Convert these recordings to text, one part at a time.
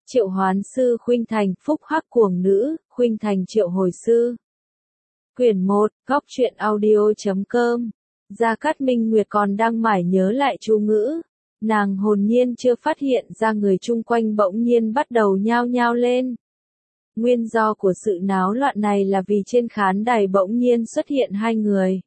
Triệu hoán sư khuynh thành, phúc hắc cuồng nữ, khuynh thành triệu hồi sư. Quyển 1, góc truyện audio.com. Gia Cát Minh Nguyệt còn đang mải nhớ lại chú ngữ. Nàng hồn nhiên chưa phát hiện ra người chung quanh bỗng nhiên bắt đầu nhao nhao lên. Nguyên do của sự náo loạn này là vì trên khán đài bỗng nhiên xuất hiện hai người.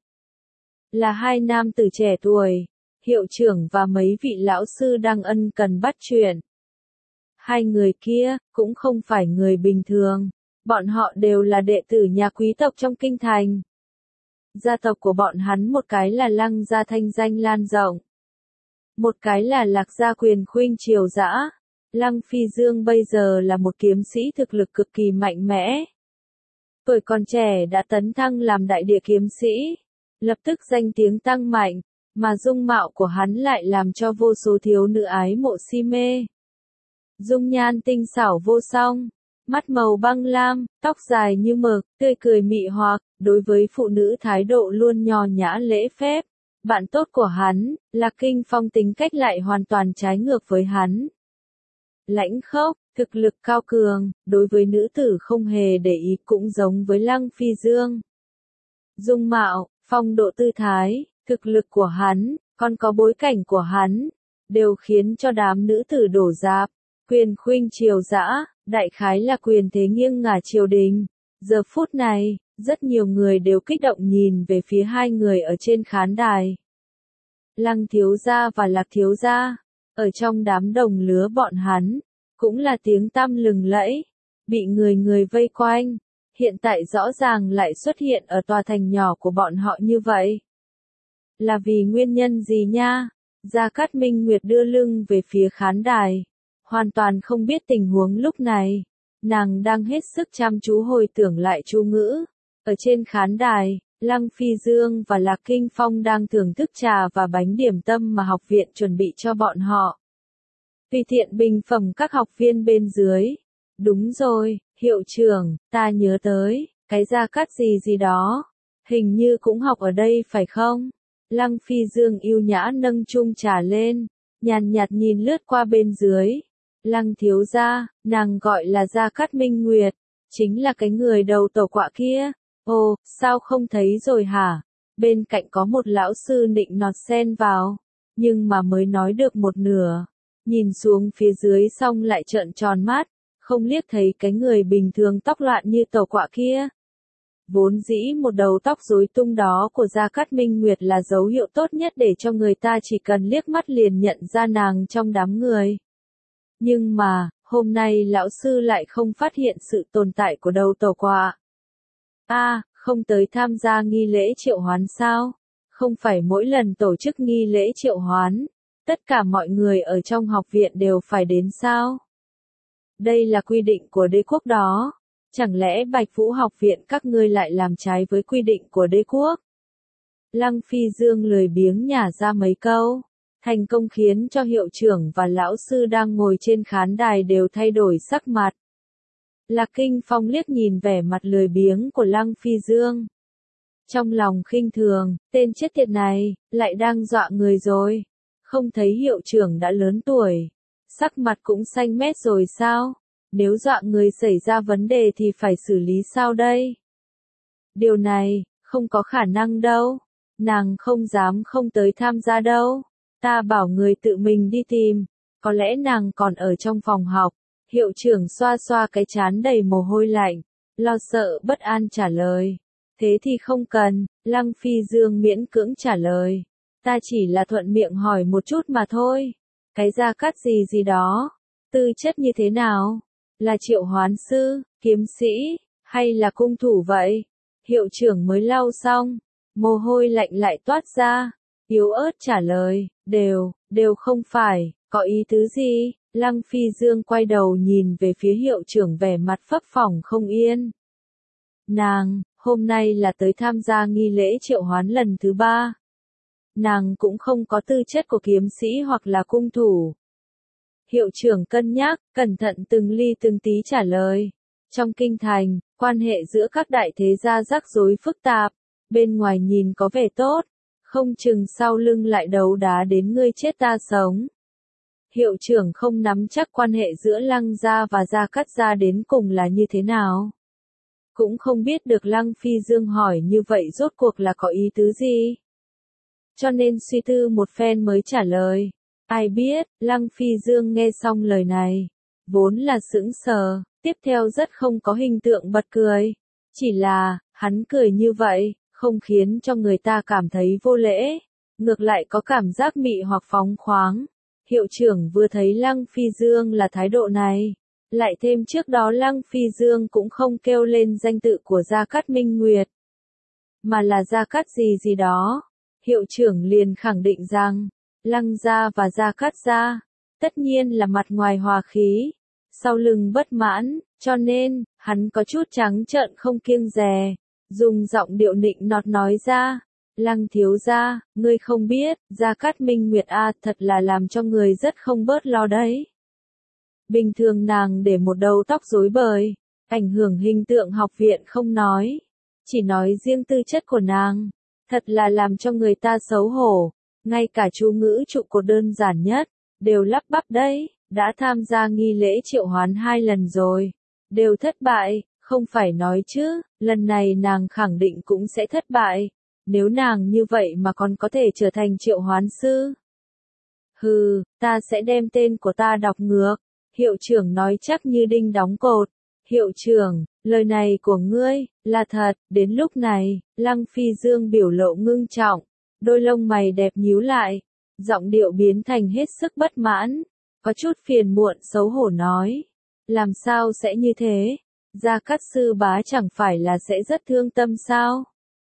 Là hai nam tử trẻ tuổi, hiệu trưởng và mấy vị lão sư đang ân cần bắt chuyện. Hai người kia, cũng không phải người bình thường, bọn họ đều là đệ tử nhà quý tộc trong kinh thành. Gia tộc của bọn hắn một cái là Lăng gia thanh danh lan rộng. Một cái là Lạc gia quyền khuynh triều dã. Lăng Phi Dương bây giờ là một kiếm sĩ thực lực cực kỳ mạnh mẽ. Tuổi còn trẻ đã tấn thăng làm đại địa kiếm sĩ, lập tức danh tiếng tăng mạnh, mà dung mạo của hắn lại làm cho vô số thiếu nữ ái mộ si mê. Dung nhan tinh xảo vô song, mắt màu băng lam, tóc dài như mực, tươi cười mị hoặc, đối với phụ nữ thái độ luôn nho nhã lễ phép. Bạn tốt của hắn, Lạc Kinh Phong tính cách lại hoàn toàn trái ngược với hắn. Lãnh khốc, thực lực cao cường, đối với nữ tử không hề để ý cũng giống với Lăng Phi Dương. Dung mạo, phong độ tư thái, thực lực của hắn, còn có bối cảnh của hắn, đều khiến cho đám nữ tử đổ rạp. Quyền khuynh triều dã, đại khái là quyền thế nghiêng ngả triều đình. Giờ phút này, rất nhiều người đều kích động nhìn về phía hai người ở trên khán đài. Lăng thiếu gia và Lạc thiếu gia, ở trong đám đồng lứa bọn hắn, cũng là tiếng tăm lừng lẫy, bị người người vây quanh, hiện tại rõ ràng lại xuất hiện ở tòa thành nhỏ của bọn họ như vậy. Là vì nguyên nhân gì nha? Gia Cát Minh Nguyệt đưa lưng về phía khán đài, hoàn toàn không biết tình huống lúc này, nàng đang hết sức chăm chú hồi tưởng lại chú ngữ. Ở trên khán đài, Lăng Phi Dương và Lạc Kinh Phong đang thưởng thức trà và bánh điểm tâm mà học viện chuẩn bị cho bọn họ. Tùy tiện bình phẩm các học viên bên dưới. Đúng rồi, hiệu trưởng, ta nhớ tới, cái Gia Cát gì đó. Hình như cũng học ở đây phải không? Lăng Phi Dương yêu nhã nâng chung trà lên, nhàn nhạt nhìn lướt qua bên dưới. Lăng thiếu gia, nàng gọi là Gia Cát Minh Nguyệt, chính là cái người đầu tổ quạ kia. Ồ, sao không thấy rồi hả? Bên cạnh có một lão sư nịnh nọt xen vào, nhưng mà mới nói được một nửa. Nhìn xuống phía dưới xong lại trợn tròn mắt, không liếc thấy cái người bình thường tóc loạn như tổ quạ kia. Vốn dĩ một đầu tóc rối tung đó của Gia Cát Minh Nguyệt là dấu hiệu tốt nhất để cho người ta chỉ cần liếc mắt liền nhận ra nàng trong đám người. Nhưng mà, hôm nay lão sư lại không phát hiện sự tồn tại của đầu tổ quạ. Không tới tham gia nghi lễ triệu hoán sao? Không phải mỗi lần tổ chức nghi lễ triệu hoán, tất cả mọi người ở trong học viện đều phải đến sao? Đây là quy định của đế quốc đó. Chẳng lẽ Bạch Vũ học viện các ngươi lại làm trái với quy định của đế quốc? Lăng Phi Dương lười biếng nhả ra mấy câu, thành công khiến cho hiệu trưởng và lão sư đang ngồi trên khán đài đều thay đổi sắc mặt. Lạc Kinh Phong liếc nhìn vẻ mặt lười biếng của Lăng Phi Dương. Trong lòng khinh thường, tên chết tiệt này, lại đang dọa người rồi. Không thấy hiệu trưởng đã lớn tuổi, sắc mặt cũng xanh mét rồi sao? Nếu dọa người xảy ra vấn đề thì phải xử lý sao đây? Điều này, không có khả năng đâu. Nàng không dám không tới tham gia đâu. Ta bảo người tự mình đi tìm. Có lẽ nàng còn ở trong phòng học. Hiệu trưởng xoa xoa cái trán đầy mồ hôi lạnh. Lo sợ bất an trả lời. Thế thì không cần. Lăng Phi Dương miễn cưỡng trả lời. Ta chỉ là thuận miệng hỏi một chút mà thôi. Cái Gia Cát gì đó. Tư chất như thế nào? Là triệu hoán sư, kiếm sĩ, hay là cung thủ vậy? Hiệu trưởng mới lau xong, mồ hôi lạnh lại toát ra, yếu ớt trả lời, đều không phải, có ý tứ gì? Lăng Phi Dương quay đầu nhìn về phía hiệu trưởng vẻ mặt phấp phỏng không yên. Nàng, hôm nay là tới tham gia nghi lễ triệu hoán lần thứ 3. Nàng cũng không có tư chất của kiếm sĩ hoặc là cung thủ. Hiệu trưởng cân nhắc, cẩn thận từng ly từng tí trả lời. Trong kinh thành, quan hệ giữa các đại thế gia rắc rối phức tạp, bên ngoài nhìn có vẻ tốt, không chừng sau lưng lại đấu đá đến ngươi chết ta sống. Hiệu trưởng không nắm chắc quan hệ giữa Lăng gia và Gia Cát gia đến cùng là như thế nào. Cũng không biết được Lăng Phi Dương hỏi như vậy rốt cuộc là có ý tứ gì. Cho nên suy tư một phen mới trả lời. Ai biết, Lăng Phi Dương nghe xong lời này. Vốn là sững sờ, tiếp theo rất không có hình tượng bật cười. Chỉ là, hắn cười như vậy, không khiến cho người ta cảm thấy vô lễ. Ngược lại có cảm giác mị hoặc phóng khoáng. Hiệu trưởng vừa thấy Lăng Phi Dương là thái độ này. Lại thêm trước đó Lăng Phi Dương cũng không kêu lên danh tự của Gia Cát Minh Nguyệt. Mà là Gia Cát gì gì đó. Hiệu trưởng liền khẳng định rằng, Lăng gia và Gia Cát gia, tất nhiên là mặt ngoài hòa khí, sau lưng bất mãn, cho nên, hắn có chút trắng trợn không kiêng dè, dùng giọng điệu nịnh nọt nói ra, Lăng thiếu gia, ngươi không biết, Gia Cát Minh Nguyệt thật là làm cho người rất không bớt lo đấy. Bình thường nàng để một đầu tóc rối bời, ảnh hưởng hình tượng học viện không nói, chỉ nói riêng tư chất của nàng, thật là làm cho người ta xấu hổ, ngay cả chú ngữ trụ cột đơn giản nhất, đều lắp bắp đấy, đã tham gia nghi lễ triệu hoán 2 lần rồi, đều thất bại, không phải nói chứ, lần này nàng khẳng định cũng sẽ thất bại, nếu nàng như vậy mà còn có thể trở thành triệu hoán sư. Hừ, ta sẽ đem tên của ta đọc ngược, hiệu trưởng nói chắc như đinh đóng cột. Hiệu trưởng, lời này của ngươi, là thật, đến lúc này, Lăng Phi Dương biểu lộ ngưng trọng, đôi lông mày đẹp nhíu lại, giọng điệu biến thành hết sức bất mãn, có chút phiền muộn xấu hổ nói, làm sao sẽ như thế, Gia Cát sư bá chẳng phải là sẽ rất thương tâm sao?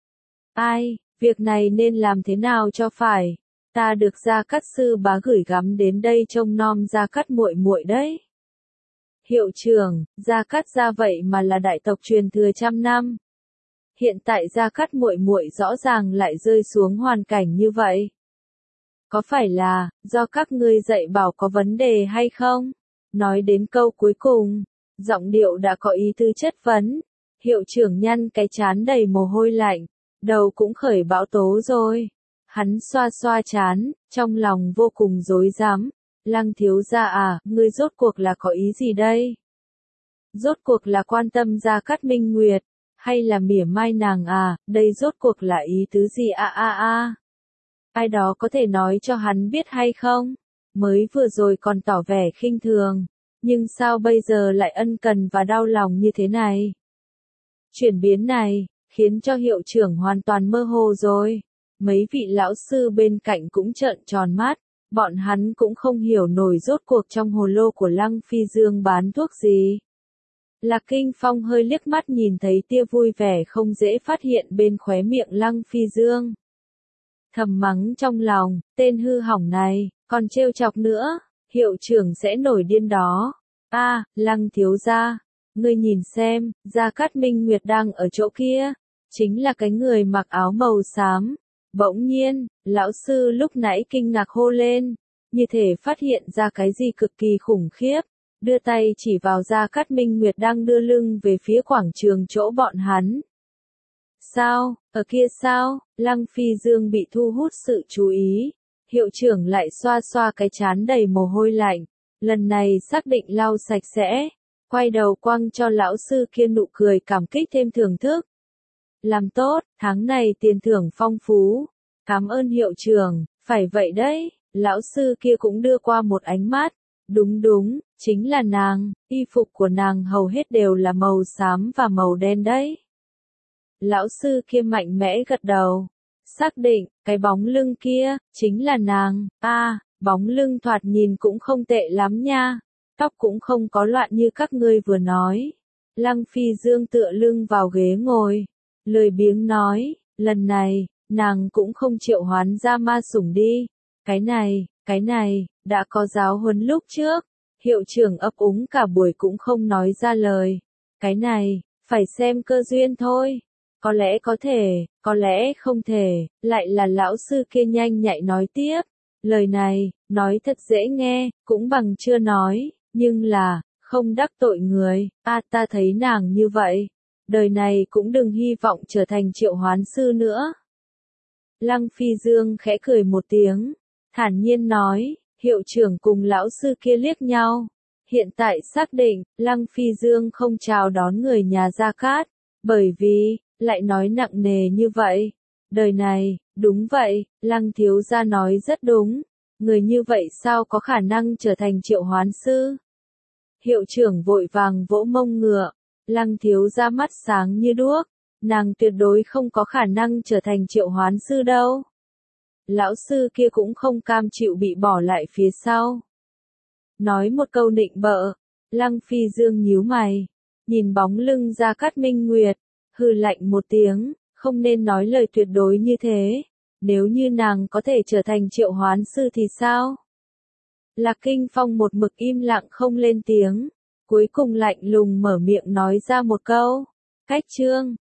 Ai, việc này nên làm thế nào cho phải, ta được Gia Cát sư bá gửi gắm đến đây trông nom Gia Cát muội muội đấy. Hiệu trưởng, Gia Cát gia vậy mà là đại tộc truyền thừa trăm năm. Hiện tại Gia Cát muội muội rõ ràng lại rơi xuống hoàn cảnh như vậy. Có phải là, do các ngươi dạy bảo có vấn đề hay không? Nói đến câu cuối cùng, giọng điệu đã có ý tứ chất vấn. Hiệu trưởng nhăn cái trán đầy mồ hôi lạnh, đầu cũng khởi bão tố rồi. Hắn xoa xoa trán, trong lòng vô cùng rối rắm. Lăng thiếu gia ngươi rốt cuộc là có ý gì đây? Rốt cuộc là quan tâm Gia Cát Minh Nguyệt, hay là mỉa mai nàng đây rốt cuộc là ý tứ gì Ai đó có thể nói cho hắn biết hay không? Mới vừa rồi còn tỏ vẻ khinh thường, nhưng sao bây giờ lại ân cần và đau lòng như thế này? Chuyển biến này, khiến cho hiệu trưởng hoàn toàn mơ hồ rồi. Mấy vị lão sư bên cạnh cũng trợn tròn mắt. Bọn hắn cũng không hiểu nổi rốt cuộc trong hồ lô của Lăng Phi Dương bán thuốc gì. Lạc Kinh Phong hơi liếc mắt nhìn thấy tia vui vẻ không dễ phát hiện bên khóe miệng Lăng Phi Dương. Thầm mắng trong lòng, tên hư hỏng này, còn trêu chọc nữa, hiệu trưởng sẽ nổi điên đó. Lăng thiếu gia, ngươi nhìn xem, Gia Cát Minh Nguyệt đang ở chỗ kia, chính là cái người mặc áo màu xám. Bỗng nhiên, lão sư lúc nãy kinh ngạc hô lên, như thể phát hiện ra cái gì cực kỳ khủng khiếp, đưa tay chỉ vào Gia Cát Minh Nguyệt đang đưa lưng về phía quảng trường chỗ bọn hắn. Sao, ở kia sao, Lăng Phi Dương bị thu hút sự chú ý, hiệu trưởng lại xoa xoa cái trán đầy mồ hôi lạnh, lần này xác định lau sạch sẽ, quay đầu quăng cho lão sư kia nụ cười cảm kích thêm thưởng thức. Làm tốt, tháng này tiền thưởng phong phú. Cảm ơn hiệu trưởng, phải vậy đấy, lão sư kia cũng đưa qua một ánh mắt. Đúng, chính là nàng, y phục của nàng hầu hết đều là màu xám và màu đen đấy. Lão sư kia mạnh mẽ gật đầu. Xác định, cái bóng lưng kia, chính là nàng. Bóng lưng thoạt nhìn cũng không tệ lắm nha. Tóc cũng không có loạn như các ngươi vừa nói. Lăng Phi Dương tựa lưng vào ghế ngồi. Lười biếng nói, lần này, nàng cũng không triệu hoán ra ma sủng đi. Cái này, đã có giáo huấn lúc trước. Hiệu trưởng ấp úng cả buổi cũng không nói ra lời. Cái này, phải xem cơ duyên thôi. Có lẽ có thể, có lẽ không thể, lại là lão sư kia nhanh nhạy nói tiếp. Lời này, nói thật dễ nghe, cũng bằng chưa nói, nhưng là, không đắc tội người. Ta thấy nàng như vậy. Đời này cũng đừng hy vọng trở thành triệu hoán sư nữa. Lăng Phi Dương khẽ cười một tiếng, thản nhiên nói, Hiệu trưởng cùng lão sư kia liếc nhau. Hiện tại xác định, Lăng Phi Dương không chào đón người nhà Gia Cát, bởi vì, lại nói nặng nề như vậy. Đời này, đúng vậy, Lăng thiếu gia nói rất đúng, người như vậy sao có khả năng trở thành triệu hoán sư? Hiệu trưởng vội vàng vỗ mông ngựa, Lăng thiếu gia mắt sáng như đuốc, nàng tuyệt đối không có khả năng trở thành triệu hoán sư đâu. Lão sư kia cũng không cam chịu bị bỏ lại phía sau. Nói một câu nịnh bợ, Lăng Phi Dương nhíu mày, nhìn bóng lưng Gia Cát Minh Nguyệt, hừ lạnh một tiếng, không nên nói lời tuyệt đối như thế, nếu như nàng có thể trở thành triệu hoán sư thì sao? Lạc Kinh Phong một mực im lặng không lên tiếng, cuối cùng lạnh lùng mở miệng nói ra một câu, cách chương.